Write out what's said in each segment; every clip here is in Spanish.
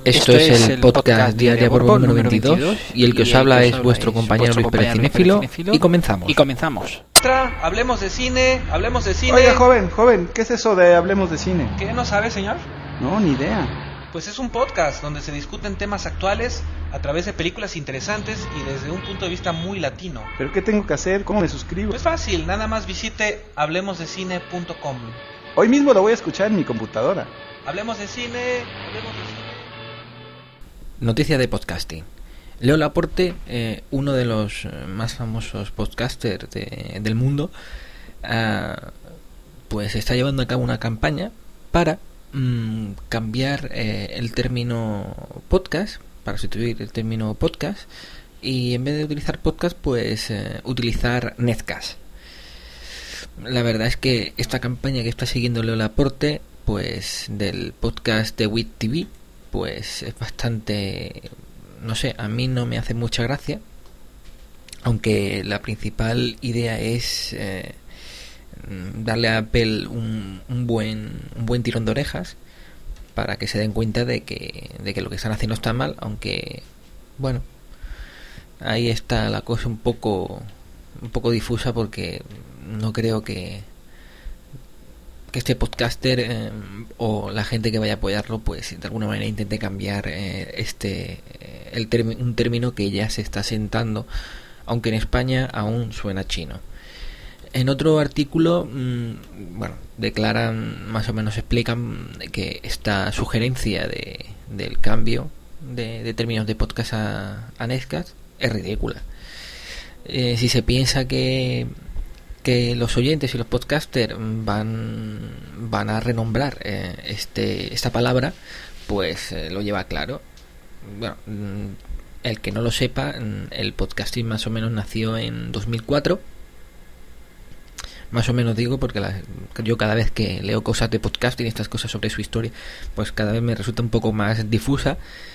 Esto es el podcast Diaria Borbón número 22 y el que os habla es vuestro compañero Luis Pérez Cinéfilo y comenzamos. Hablemos de cine. Oiga, joven, ¿qué es eso de hablemos de cine? ¿Qué no sabe, señor? No, ni idea. Pues es un podcast donde se discuten temas actuales a través de películas interesantes y desde un punto de vista muy latino. ¿Pero qué tengo que hacer? ¿Cómo me suscribo? Pues fácil, nada más visite hablemosdecine.com. Hoy mismo lo voy a escuchar en mi computadora. Hablemos de cine. Noticia de podcasting. Leo Laporte, uno de los más famosos podcasters del mundo, pues está llevando a cabo una campaña para cambiar el término podcast, para sustituir el término podcast, y en vez de utilizar podcast, pues utilizar Netcast. La verdad es que esta campaña que está siguiendo Leo Laporte, pues del podcast de WIT TV, pues es bastante, no sé, a mí no me hace mucha gracia, aunque la principal idea es darle a Apple un buen tirón de orejas para que se den cuenta de que lo que están haciendo está mal, aunque bueno, ahí está la cosa un poco difusa, porque no creo que este podcaster o la gente que vaya a apoyarlo pues de alguna manera intente cambiar un término que ya se está sentando, aunque en España aún suena chino. En otro artículo, declaran, más o menos explican que esta sugerencia del cambio de términos de podcast a Netcast es ridícula. Si se piensa que los oyentes y los podcasters van a renombrar esta palabra, pues lo lleva claro. Bueno, el que no lo sepa, el podcasting más o menos nació en 2004. Más o menos digo porque yo cada vez que leo cosas de podcasting, estas cosas sobre su historia, pues cada vez me resulta un poco más difusa.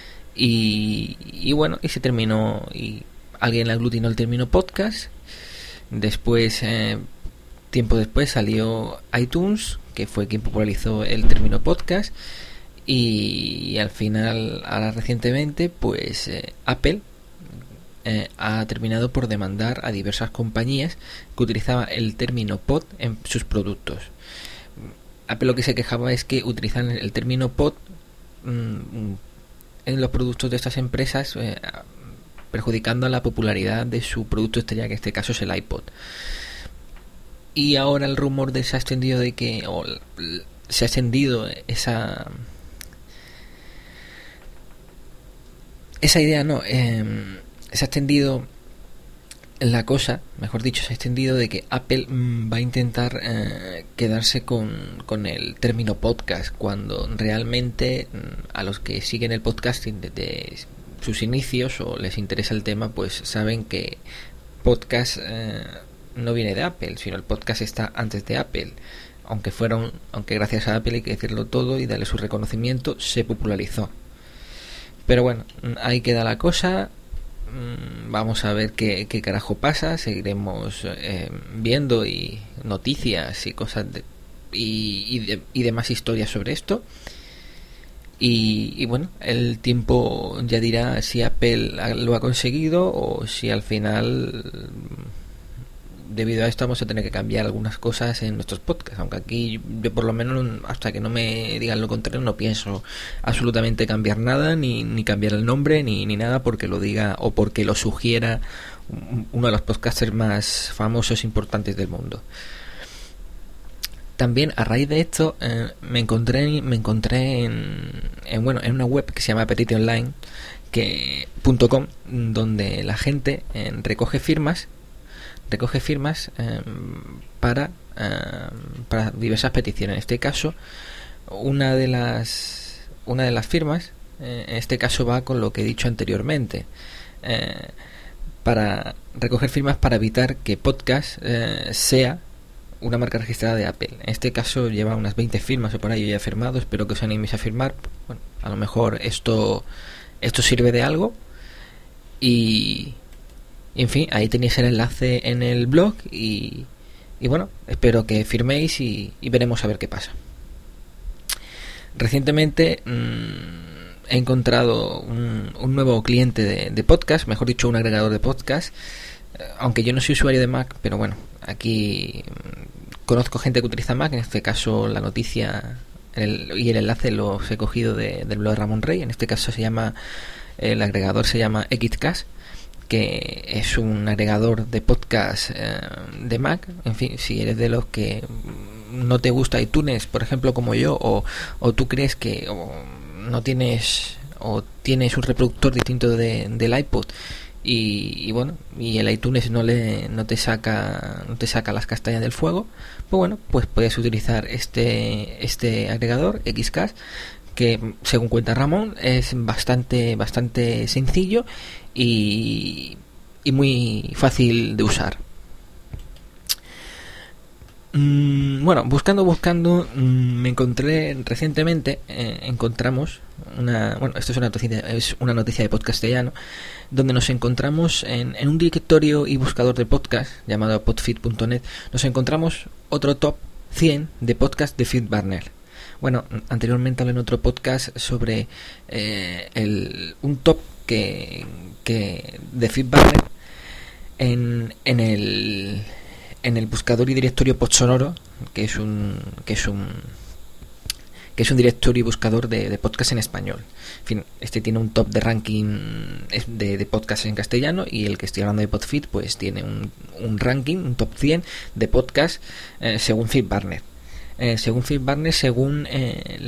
Y bueno, y se terminó, y alguien aglutinó el término podcast. Después, tiempo después, salió iTunes, que fue quien popularizó el término podcast, y al final, ahora recientemente, pues Apple ha terminado por demandar a diversas compañías que utilizaban el término pod en sus productos. Apple lo que se quejaba es que utilizan el término pod en los productos de estas empresas, perjudicando a la popularidad de su producto estrella, que en este caso es el iPod. Y ahora el rumor se ha extendido se ha extendido esa idea, se ha extendido la cosa, mejor dicho, se ha extendido de que Apple va a intentar quedarse con el término podcast, cuando realmente a los que siguen el podcasting desde sus inicios o les interesa el tema, pues saben que podcast no viene de Apple, sino el podcast está antes de Apple, aunque gracias a Apple, hay que decirlo todo y darle su reconocimiento, se popularizó. Pero bueno, ahí queda la cosa. Vamos a ver qué carajo pasa. Seguiremos viendo y noticias y cosas y demás historias sobre esto. Y bueno, el tiempo ya dirá si Apple lo ha conseguido o si al final, debido a esto, vamos a tener que cambiar algunas cosas en nuestros podcasts. Aunque aquí yo, por lo menos, hasta que no me digan lo contrario, no pienso absolutamente cambiar nada, ni cambiar el nombre, ni nada, porque lo diga o porque lo sugiera uno de los podcasters más famosos e importantes del mundo. También, a raíz de esto, me encontré en una web que se llama petitionline.com, donde la gente recoge firmas para diversas peticiones. En este caso, una de las firmas, en este caso, va con lo que he dicho anteriormente, para recoger firmas para evitar que podcast sea una marca registrada de Apple. En este caso lleva unas 20 firmas o por ahí, yo ya he firmado. Espero que os animéis a firmar. Bueno, a lo mejor esto sirve de algo. Y en fin, ahí tenéis el enlace en el blog. Y bueno, espero que firméis y veremos a ver qué pasa. Recientemente he encontrado un nuevo cliente de podcast, mejor dicho, un agregador de podcast. Aunque yo no soy usuario de Mac, pero bueno, aquí conozco gente que utiliza Mac. En este caso la noticia y el enlace los he cogido del blog de Ramón Rey. En este caso el agregador se llama Xcast, que es un agregador de podcast de Mac. En fin, si eres de los que no te gusta iTunes, por ejemplo, como yo, o tú crees que no tienes o tienes un reproductor distinto del iPod y bueno, y el iTunes no te saca las castañas del fuego, pues bueno, pues puedes utilizar este agregador Xcast, que según cuenta Ramón es bastante sencillo y muy fácil de usar. Bueno, buscando, me encontré recientemente, encontramos esto es una noticia de Podcastellano, donde nos encontramos en un directorio y buscador de podcast llamado podfeed.net, nos encontramos otro top 100 de podcast de FeedBurner. Bueno, anteriormente hablé en otro podcast sobre un top que de FeedBurner en el buscador y directorio Podsonoro, que es un directorio y buscador de podcast en español. En fin, este tiene un top de ranking de podcast en castellano, y el que estoy hablando de Podfeed pues tiene un ranking, un top 100 de podcast según FeedBurner. Según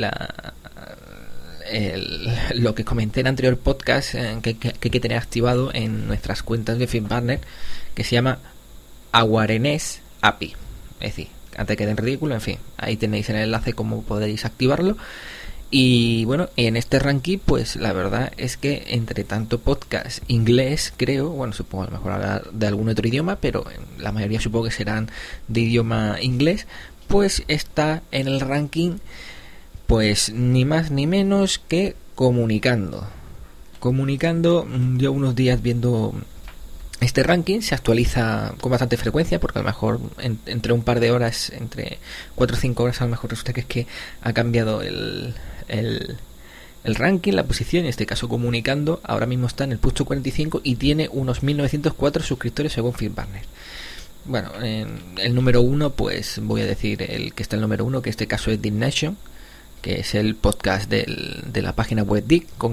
lo que comenté en el anterior podcast, que hay que tener activado en nuestras cuentas de FeedBurner, que se llama Awareness API. Es decir, antes de que den ridículo, en fin, ahí tenéis el enlace cómo podéis activarlo. Y bueno, en este ranking, pues la verdad es que entre tanto podcast inglés, creo, bueno, supongo a lo mejor hablar de algún otro idioma, pero la mayoría supongo que serán de idioma inglés, pues está en el ranking, pues ni más ni menos que Comunicando. Llevo unos días viendo este ranking, se actualiza con bastante frecuencia, porque a lo mejor entre un par de horas, entre 4 o 5 horas, a lo mejor resulta que ha cambiado el ranking, la posición. En este caso Comunicando ahora mismo está en el puesto 45 y tiene unos 1904 suscriptores según FeedBurner. Bueno, el número 1, pues voy a decir el que está en el número 1, que en este caso es Dignation, que es el podcast de la página web Dig, con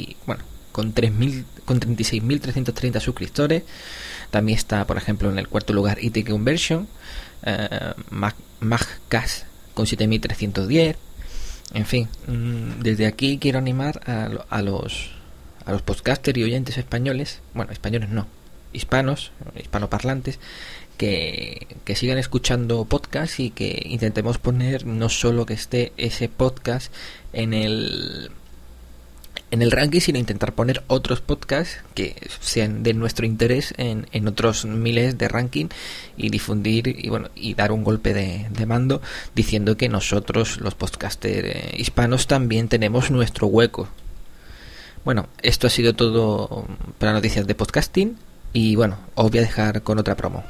36.330 suscriptores. También está, por ejemplo, en el cuarto lugar IT Conversion, MagCast con 7.310. En fin, desde aquí quiero animar a los podcasters y oyentes españoles, bueno, españoles no, hispanoparlantes, que sigan escuchando podcast, y que intentemos poner no solo que esté ese podcast en el ranking, sino intentar poner otros podcasts que sean de nuestro interés en otros miles de ranking, y difundir y dar un golpe de mando diciendo que nosotros, los podcasters hispanos, también tenemos nuestro hueco. Bueno, esto ha sido todo para noticias de podcasting, y bueno, os voy a dejar con otra promo.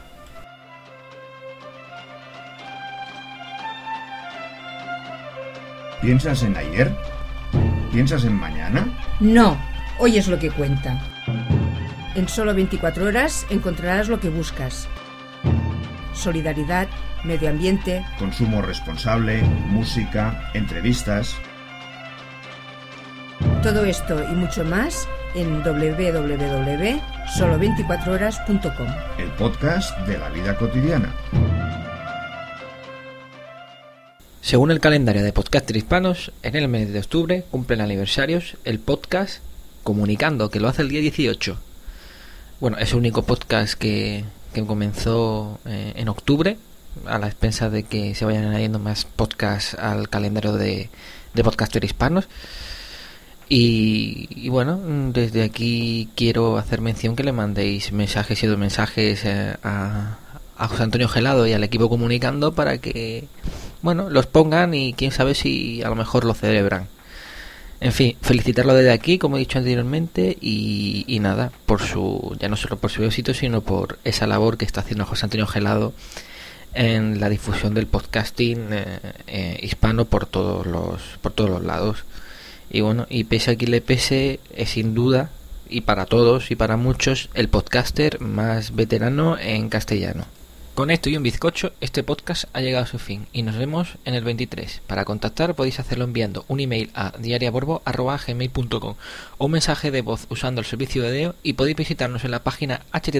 ¿Piensas en ayer? ¿Piensas en mañana? No, hoy es lo que cuenta. En solo 24 horas encontrarás lo que buscas. Solidaridad, medio ambiente, consumo responsable, música, entrevistas. Todo esto y mucho más en www.solo24horas.com. El podcast de la vida cotidiana. Según el calendario de podcasters hispanos, en el mes de octubre cumplen aniversarios el podcast Comunicando, que lo hace el día 18. Bueno, es el único podcast que comenzó en octubre, a la expensa de que se vayan añadiendo más podcasts al calendario de podcasters hispanos. Y bueno, desde aquí quiero hacer mención que le mandéis mensajes y mensajes a José Antonio Gelado y al equipo Comunicando, para que los pongan, y quién sabe si a lo mejor lo celebran. En fin, felicitarlo desde aquí, como he dicho anteriormente, y nada, ya no solo por su éxito, sino por esa labor que está haciendo José Antonio Gelado en la difusión del podcasting hispano por todos los lados. Y bueno, y pese a quien le pese, es sin duda, y para todos y para muchos, el podcaster más veterano en castellano. Con esto y un bizcocho, este podcast ha llegado a su fin y nos vemos en el 23. Para contactar podéis hacerlo enviando un email a diariaborbo@gmail.com o un mensaje de voz usando el servicio de Deo, y podéis visitarnos en la página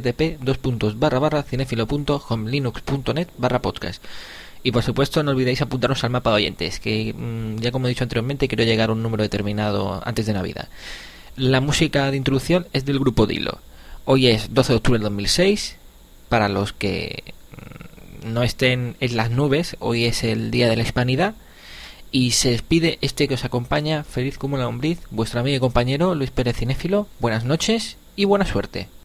http://cinefilo.homelinux.net/podcast. Y por supuesto no olvidéis apuntaros al mapa de oyentes, que ya como he dicho anteriormente, quiero llegar a un número determinado antes de Navidad. La música de introducción es del grupo Dilo. Hoy es 12 de octubre del 2006. Para los que no estén en las nubes, hoy es el Día de la Hispanidad. Y se despide este que os acompaña, feliz como la lombriz, vuestro amigo y compañero Luis Pérez Cinéfilo. Buenas noches y buena suerte.